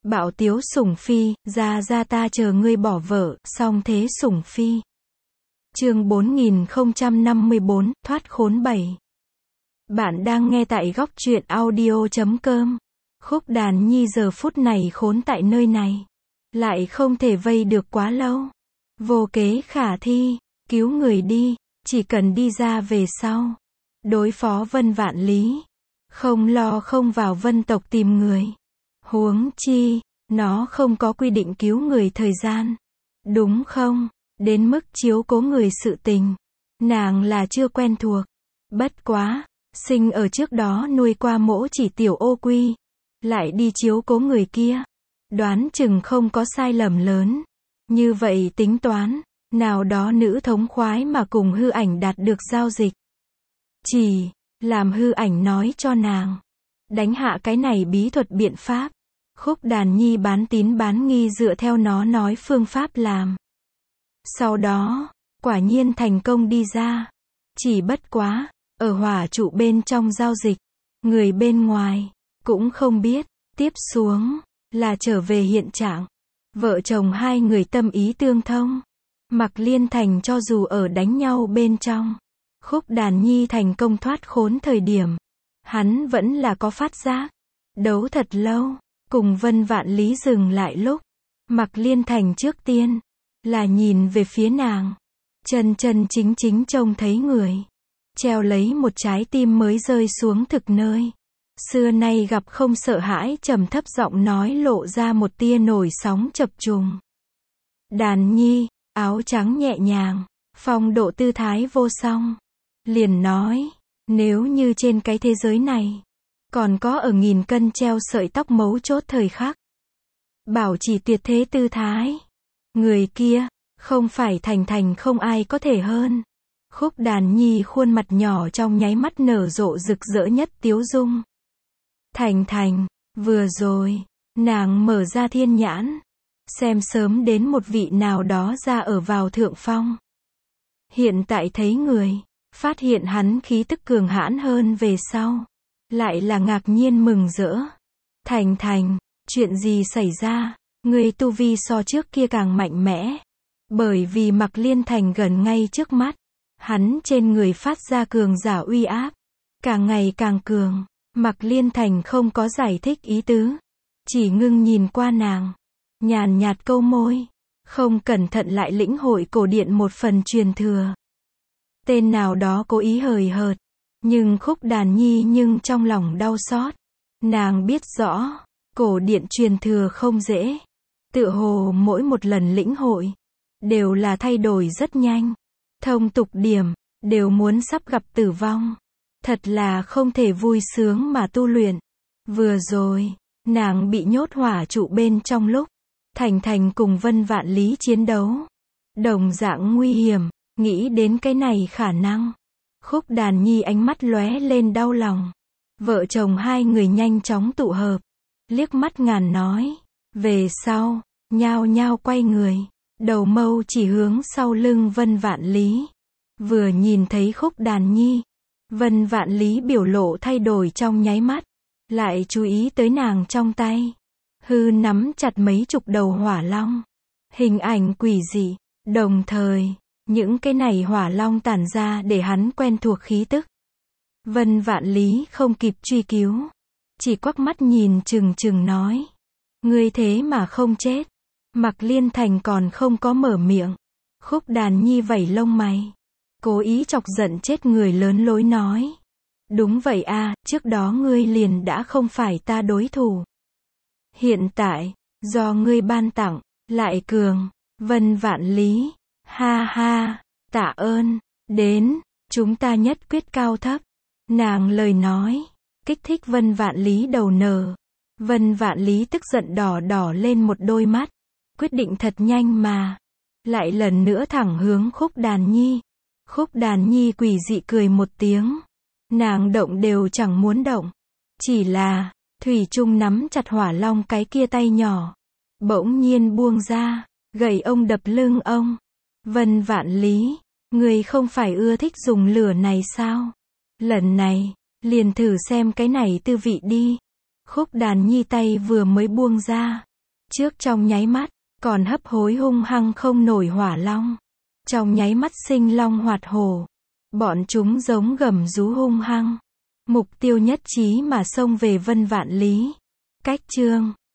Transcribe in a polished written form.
Bạo tiếu sủng phi, ra ra ta chờ ngươi bỏ vợ, song thế sủng phi. Chương 4054, thoát khốn 7. Bạn đang nghe tại góc truyện audio.com. Khúc Đàn Nhi giờ phút này khốn tại nơi này, lại không thể vây được quá lâu. Vô kế khả thi, cứu người đi, chỉ cần đi ra về sau. Đối phó Vân Vạn Lý, không lo không vào Vân tộc tìm người. Huống chi, nó không có quy định cứu người thời gian. Đúng không? Đến mức chiếu cố người sự tình, nàng là chưa quen thuộc. Bất quá, sinh ở trước đó nuôi qua mỗ chỉ tiểu ô quy, lại đi chiếu cố người kia, đoán chừng không có sai lầm lớn. Như vậy tính toán, nào đó nữ thống khoái mà cùng hư ảnh đạt được giao dịch. Chỉ làm hư ảnh nói cho nàng, đánh hạ cái này bí thuật biện pháp. Khúc Đàn Nhi bán tín bán nghi dựa theo nó nói phương pháp làm. Sau đó, quả nhiên thành công đi ra. Chỉ bất quá, ở hỏa trụ bên trong giao dịch, người bên ngoài cũng không biết, tiếp xuống là trở về hiện trạng. Vợ chồng hai người tâm ý tương thông. Mạc Liên Thành cho dù ở đánh nhau bên trong, Khúc Đàn Nhi thành công thoát khốn thời điểm, hắn vẫn là có phát giác. Đấu thật lâu, cùng Vân Vạn Lý dừng lại lúc, Mạc Liên Thành trước tiên là nhìn về phía nàng, chân chính chính trông thấy người, treo lấy một trái tim mới rơi xuống thực nơi. Xưa nay gặp không sợ hãi, trầm thấp giọng nói lộ ra một tia nổi sóng chập trùng. Đàn Nhi, áo trắng nhẹ nhàng, phong độ tư thái vô song. Liền nói, nếu như trên cái thế giới này, còn có ở nghìn cân treo sợi tóc mấu chốt thời khắc, bảo trì tuyệt thế tư thái, người kia, không phải Thành không ai có thể hơn. Khúc Đàn Nhi khuôn mặt nhỏ trong nháy mắt nở rộ rực rỡ nhất tiếu dung. Thành, vừa rồi, nàng mở ra thiên nhãn, xem sớm đến một vị nào đó ra ở vào thượng phong. Hiện tại thấy người, phát hiện hắn khí tức cường hãn hơn về sau, lại là ngạc nhiên mừng rỡ. Thành, chuyện gì xảy ra? Người tu vi so trước kia càng mạnh mẽ. Bởi vì Mạc Liên Thành gần ngay trước mắt, hắn trên người phát ra cường giả uy áp, càng ngày càng cường. Mạc Liên Thành không có giải thích ý tứ, chỉ ngưng nhìn qua nàng, nhàn nhạt câu môi, không cẩn thận lại lĩnh hội cổ điện một phần truyền thừa. Tên nào đó cố ý hời hợt, nhưng Khúc Đàn Nhi nhưng trong lòng đau xót. Nàng biết rõ, cổ điện truyền thừa không dễ. Tựa hồ mỗi một lần lĩnh hội, đều là thay đổi rất nhanh. Thông tục điểm, đều muốn sắp gặp tử vong. Thật là không thể vui sướng mà tu luyện. Vừa rồi, nàng bị nhốt hỏa trụ bên trong lúc, Thành cùng Vân Vạn Lý chiến đấu. Đồng dạng nguy hiểm, nghĩ đến cái này khả năng. Khúc Đàn Nhi ánh mắt lóe lên đau lòng. Vợ chồng hai người nhanh chóng tụ hợp, liếc mắt ngàn nói. Về sau, nhao nhao quay người, đầu mâu chỉ hướng sau lưng Vân Vạn Lý. Vừa nhìn thấy Khúc Đàn Nhi, Vân Vạn Lý biểu lộ thay đổi trong nháy mắt, lại chú ý tới nàng trong tay. Hư nắm chặt mấy chục đầu hỏa long. Hình ảnh quỷ dị, đồng thời, những cái này hỏa long tản ra để hắn quen thuộc khí tức. Vân Vạn Lý không kịp truy cứu, chỉ quắc mắt nhìn chừng nói. Ngươi thế mà không chết. Mạc Liên Thành còn không có mở miệng. Khúc Đàn Nhi vẩy lông mày, cố ý chọc giận chết người lớn lối nói. Đúng vậy a, trước đó ngươi liền đã không phải ta đối thủ. Hiện tại, do ngươi ban tặng, lại cường. Vân Vạn Lý, ha, tạ ơn, đến, chúng ta nhất quyết cao thấp. Nàng lời nói, kích thích Vân Vạn Lý đầu nở. Vân Vạn Lý tức giận đỏ lên một đôi mắt, quyết định thật nhanh mà, lại lần nữa thẳng hướng Khúc Đàn Nhi. Khúc Đàn Nhi quỷ dị cười một tiếng, nàng động đều chẳng muốn động, chỉ là, thủy chung nắm chặt hỏa long cái kia tay nhỏ, bỗng nhiên buông ra, gậy ông đập lưng ông. Vân Vạn Lý, người không phải ưa thích dùng lửa này sao? Lần này, liền thử xem cái này tư vị đi. Khúc Đàn Nhi tay vừa mới buông ra, Trước trong nháy mắt, còn hấp hối hung hăng không nổi hỏa long. Trong nháy mắt sinh long hoạt hổ. Bọn chúng giống gầm rú hung hăng. Mục tiêu nhất trí mà xông về Vân Vạn Lý. Cách chương